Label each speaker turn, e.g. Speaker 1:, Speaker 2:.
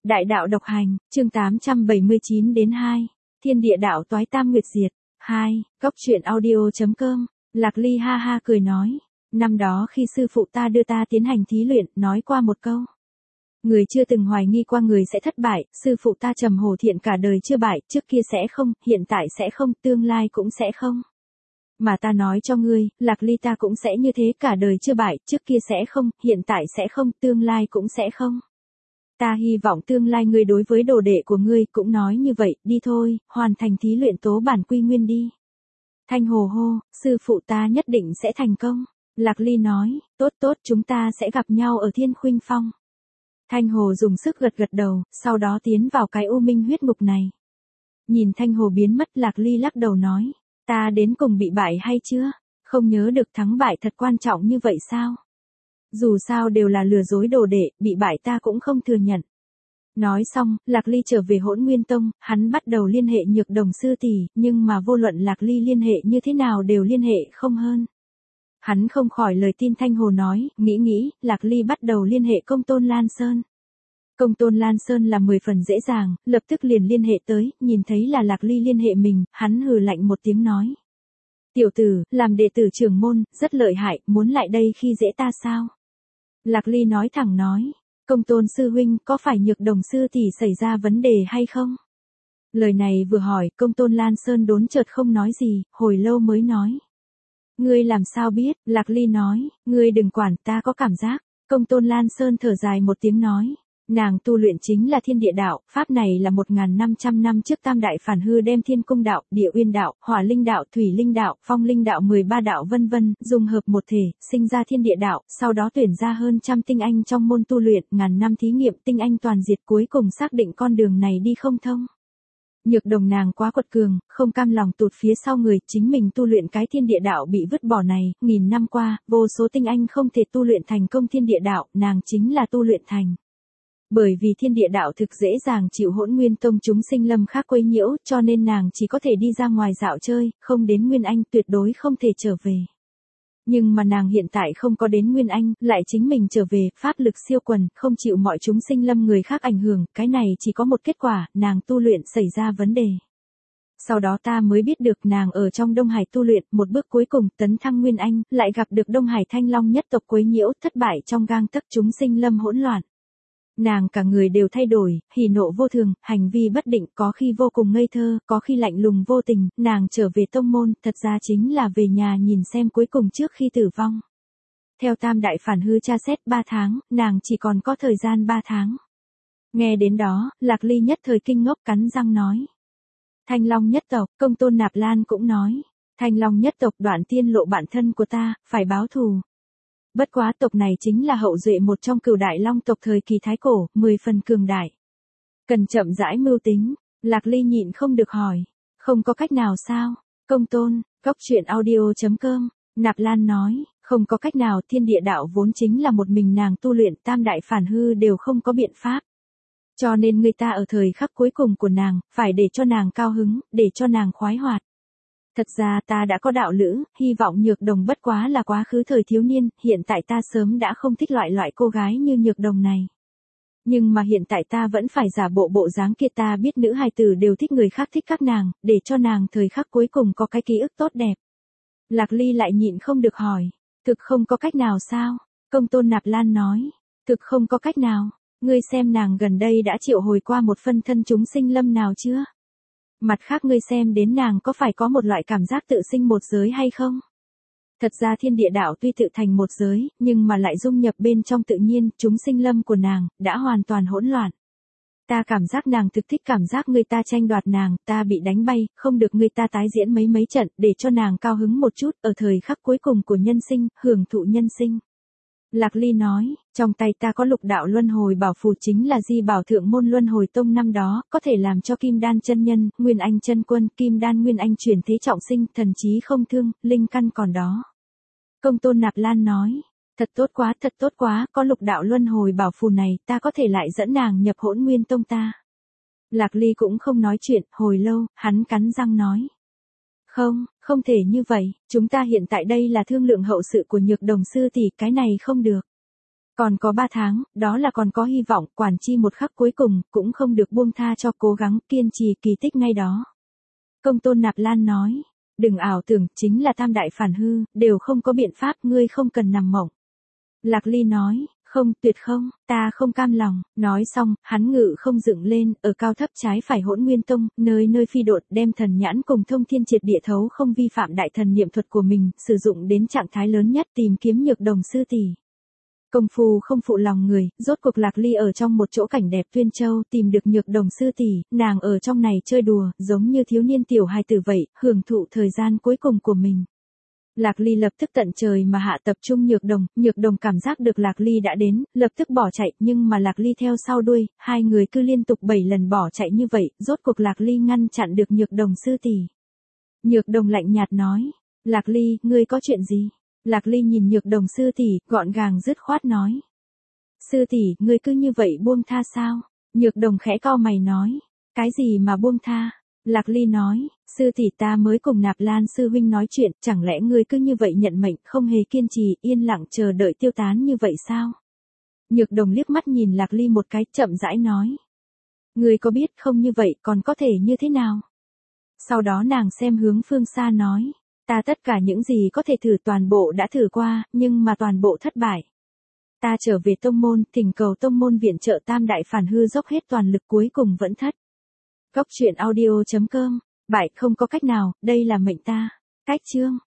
Speaker 1: Đại đạo độc hành, chương 879 đến 2. Thiên địa đạo toái tam nguyệt diệt. 2. Cốc truyện audio.com. Lạc Ly ha ha cười nói. Năm đó khi sư phụ ta đưa ta tiến hành thí luyện, nói qua một câu. Người chưa từng hoài nghi qua người sẽ thất bại, sư phụ ta trầm hồ thiện cả đời chưa bại, trước kia sẽ không, hiện tại sẽ không, tương lai cũng sẽ không. Mà ta nói cho ngươi, Lạc Ly ta cũng sẽ như thế, cả đời chưa bại, trước kia sẽ không, hiện tại sẽ không, tương lai cũng sẽ không. Ta hy vọng tương lai ngươi đối với đồ đệ của ngươi cũng nói như vậy, đi thôi, hoàn thành thí luyện tố bản quy nguyên đi. Thanh Hồ hô, sư phụ ta nhất định sẽ thành công. Lạc Ly nói, tốt tốt chúng ta sẽ gặp nhau ở Thiên Khuynh Phong. Thanh Hồ dùng sức gật gật đầu, sau đó tiến vào cái u minh huyết ngục này. Nhìn Thanh Hồ biến mất, Lạc Ly lắc đầu nói, ta đến cùng bị bại hay chưa? Không nhớ được thắng bại thật quan trọng như vậy sao? Dù sao đều là lừa dối đồ đệ, bị bại ta cũng không thừa nhận. Nói xong, Lạc Ly trở về Hỗn Nguyên Tông, hắn bắt đầu liên hệ Nhược Đồng sư tỷ, nhưng mà vô luận Lạc Ly liên hệ như thế nào đều liên hệ không hơn. Hắn không khỏi lời tin Thanh Hồ nói, nghĩ, Lạc Ly bắt đầu liên hệ Công Tôn Lan Sơn. Công Tôn Lan Sơn là 10 phần dễ dàng, lập tức liền liên hệ tới, nhìn thấy là Lạc Ly liên hệ mình, hắn hừ lạnh một tiếng nói. Tiểu tử, làm đệ tử trưởng môn, rất lợi hại, muốn lại đây khi dễ ta sao? Lạc Ly nói thẳng nói, Công Tôn sư huynh có phải Nhược Đồng sư tỷ xảy ra vấn đề hay không? Lời này vừa hỏi, Công Tôn Lan Sơn đốn chợt không nói gì, hồi lâu mới nói. Ngươi làm sao biết? Lạc Ly nói, ngươi đừng quản, ta có cảm giác. Công Tôn Lan Sơn thở dài một tiếng nói. Nàng tu luyện chính là thiên địa đạo, pháp này là 1.500 năm trước Tam Đại Phản Hư đem thiên cung đạo, địa uyên đạo, hỏa linh đạo, thủy linh đạo, phong linh đạo 13 đạo vân vân, dùng hợp một thể, sinh ra thiên địa đạo, sau đó tuyển ra hơn trăm tinh anh trong môn tu luyện, ngàn năm thí nghiệm tinh anh toàn diệt cuối cùng xác định con đường này đi không thông. Nhược Đồng nàng quá quật cường, không cam lòng tụt phía sau người, chính mình tu luyện cái thiên địa đạo bị vứt bỏ này, nghìn năm qua, vô số tinh anh không thể tu luyện thành công thiên địa đạo, nàng chính là tu luyện thành. Bởi vì thiên địa đạo thực dễ dàng chịu Hỗn Nguyên Tông chúng sinh lâm khác quấy nhiễu, cho nên nàng chỉ có thể đi ra ngoài dạo chơi, không đến Nguyên Anh tuyệt đối không thể trở về. Nhưng mà nàng hiện tại không có đến Nguyên Anh, lại chính mình trở về, pháp lực siêu quần, không chịu mọi chúng sinh lâm người khác ảnh hưởng, cái này chỉ có một kết quả, nàng tu luyện xảy ra vấn đề. Sau đó ta mới biết được nàng ở trong Đông Hải tu luyện, một bước cuối cùng tấn thăng Nguyên Anh, lại gặp được Đông Hải Thanh Long nhất tộc quấy nhiễu, thất bại trong gang tấc chúng sinh lâm hỗn loạn. Nàng cả người đều thay đổi, hỉ nộ vô thường, hành vi bất định, có khi vô cùng ngây thơ, có khi lạnh lùng vô tình, nàng trở về tông môn, thật ra chính là về nhà nhìn xem cuối cùng trước khi tử vong. Theo Tam Đại Phản Hư tra xét 3 tháng, nàng chỉ còn có thời gian 3 tháng. Nghe đến đó, Lạc Ly nhất thời kinh ngốc cắn răng nói. Thanh Long nhất tộc, Công Tôn Nạp Lan cũng nói. Thanh Long nhất tộc đoạn tiên lộ bạn thân của ta, phải báo thù. Bất quá tộc này chính là hậu duệ một trong cửu đại long tộc thời kỳ thái cổ, 10 phần cường đại. Cần chậm rãi mưu tính, Lạc Ly nhịn không được hỏi. Không có cách nào sao? Công Tôn, Cốc truyện audio.com. Nạp Lan nói, không có cách nào, thiên địa đạo vốn chính là một mình nàng tu luyện, Tam Đại Phản Hư đều không có biện pháp. Cho nên người ta ở thời khắc cuối cùng của nàng, phải để cho nàng cao hứng, để cho nàng khoái hoạt. Thật ra ta đã có đạo lữ, hy vọng Nhược Đồng bất quá là quá khứ thời thiếu niên, hiện tại ta sớm đã không thích loại cô gái như Nhược Đồng này. Nhưng mà hiện tại ta vẫn phải giả bộ dáng kia, ta biết nữ hài tử đều thích người khác thích các nàng, để cho nàng thời khắc cuối cùng có cái ký ức tốt đẹp. Lạc Ly lại nhịn không được hỏi, thực không có cách nào sao? Công Tôn Nạp Lan nói, thực không có cách nào, ngươi xem nàng gần đây đã triệu hồi qua một phân thân chúng sinh lâm nào chưa? Mặt khác ngươi xem đến nàng có phải có một loại cảm giác tự sinh một giới hay không? Thật ra thiên địa đạo tuy tự thành một giới, nhưng mà lại dung nhập bên trong tự nhiên, chúng sinh lâm của nàng, đã hoàn toàn hỗn loạn. Ta cảm giác nàng thực thích cảm giác người ta tranh đoạt nàng, ta bị đánh bay, không được người ta tái diễn mấy trận, để cho nàng cao hứng một chút, ở thời khắc cuối cùng của nhân sinh, hưởng thụ nhân sinh. Lạc Ly nói, trong tay ta có lục đạo luân hồi bảo phù, chính là di bảo thượng môn luân hồi tông năm đó, có thể làm cho Kim Đan chân nhân, Nguyên Anh chân quân, Kim Đan Nguyên Anh chuyển thế trọng sinh, thần trí không thương, linh căn còn đó. Công Tôn Nạp Lan nói, thật tốt quá, có lục đạo luân hồi bảo phù này, ta có thể lại dẫn nàng nhập Hỗn Nguyên Tông ta. Lạc Ly cũng không nói chuyện, hồi lâu, hắn cắn răng nói. Không thể như vậy, chúng ta hiện tại đây là thương lượng hậu sự của Nhược Đồng sư tỷ, cái này không được. Còn có 3 tháng, đó là còn có hy vọng, quản chi một khắc cuối cùng, cũng không được buông tha cho cố gắng, kiên trì kỳ tích ngay đó. Công tôn Nạp Lan nói, đừng ảo tưởng, chính là tam đại phản hư, đều không có biện pháp, ngươi không cần nằm mộng. Lạc Ly nói, không, tuyệt không, ta không cam lòng, nói xong, hắn ngự không dựng lên, ở cao thấp trái phải Hỗn Nguyên Tông, nơi nơi phi độn, đem thần nhãn cùng thông thiên triệt địa thấu không vi phạm đại thần niệm thuật của mình, sử dụng đến trạng thái lớn nhất tìm kiếm Nhược Đồng sư tỷ. Công phu không phụ lòng người, rốt cuộc Lạc Ly ở trong một chỗ cảnh đẹp Tuyên Châu tìm được Nhược Đồng sư tỷ, nàng ở trong này chơi đùa, giống như thiếu niên tiểu hài tử vậy, hưởng thụ thời gian cuối cùng của mình. Lạc Ly lập tức tận trời mà hạ tập trung Nhược Đồng cảm giác được Lạc Ly đã đến, lập tức bỏ chạy, nhưng mà Lạc Ly theo sau đuôi, hai người cứ liên tục 7 lần bỏ chạy như vậy, rốt cuộc Lạc Ly ngăn chặn được Nhược Đồng sư tỷ. Nhược Đồng lạnh nhạt nói, Lạc Ly, ngươi có chuyện gì? Lạc Ly nhìn Nhược Đồng sư tỷ, gọn gàng dứt khoát nói. Sư tỷ, ngươi cứ như vậy buông tha sao? Nhược Đồng khẽ cau mày nói, cái gì mà buông tha? Lạc Ly nói, sư tỷ ta mới cùng Nạp Lan sư huynh nói chuyện, chẳng lẽ ngươi cứ như vậy nhận mệnh, không hề kiên trì, yên lặng chờ đợi tiêu tán như vậy sao? Nhược Đồng liếc mắt nhìn Lạc Ly một cái, chậm rãi nói. Ngươi có biết không, như vậy còn có thể như thế nào? Sau đó nàng xem hướng phương xa nói, ta tất cả những gì có thể thử toàn bộ đã thử qua, nhưng mà toàn bộ thất bại. Ta trở về tông môn, thỉnh cầu tông môn viện trợ tam đại phản hư dốc hết toàn lực cuối cùng vẫn thất. Góc truyện audio.com, bại không có cách nào, đây là mệnh ta. Cách chương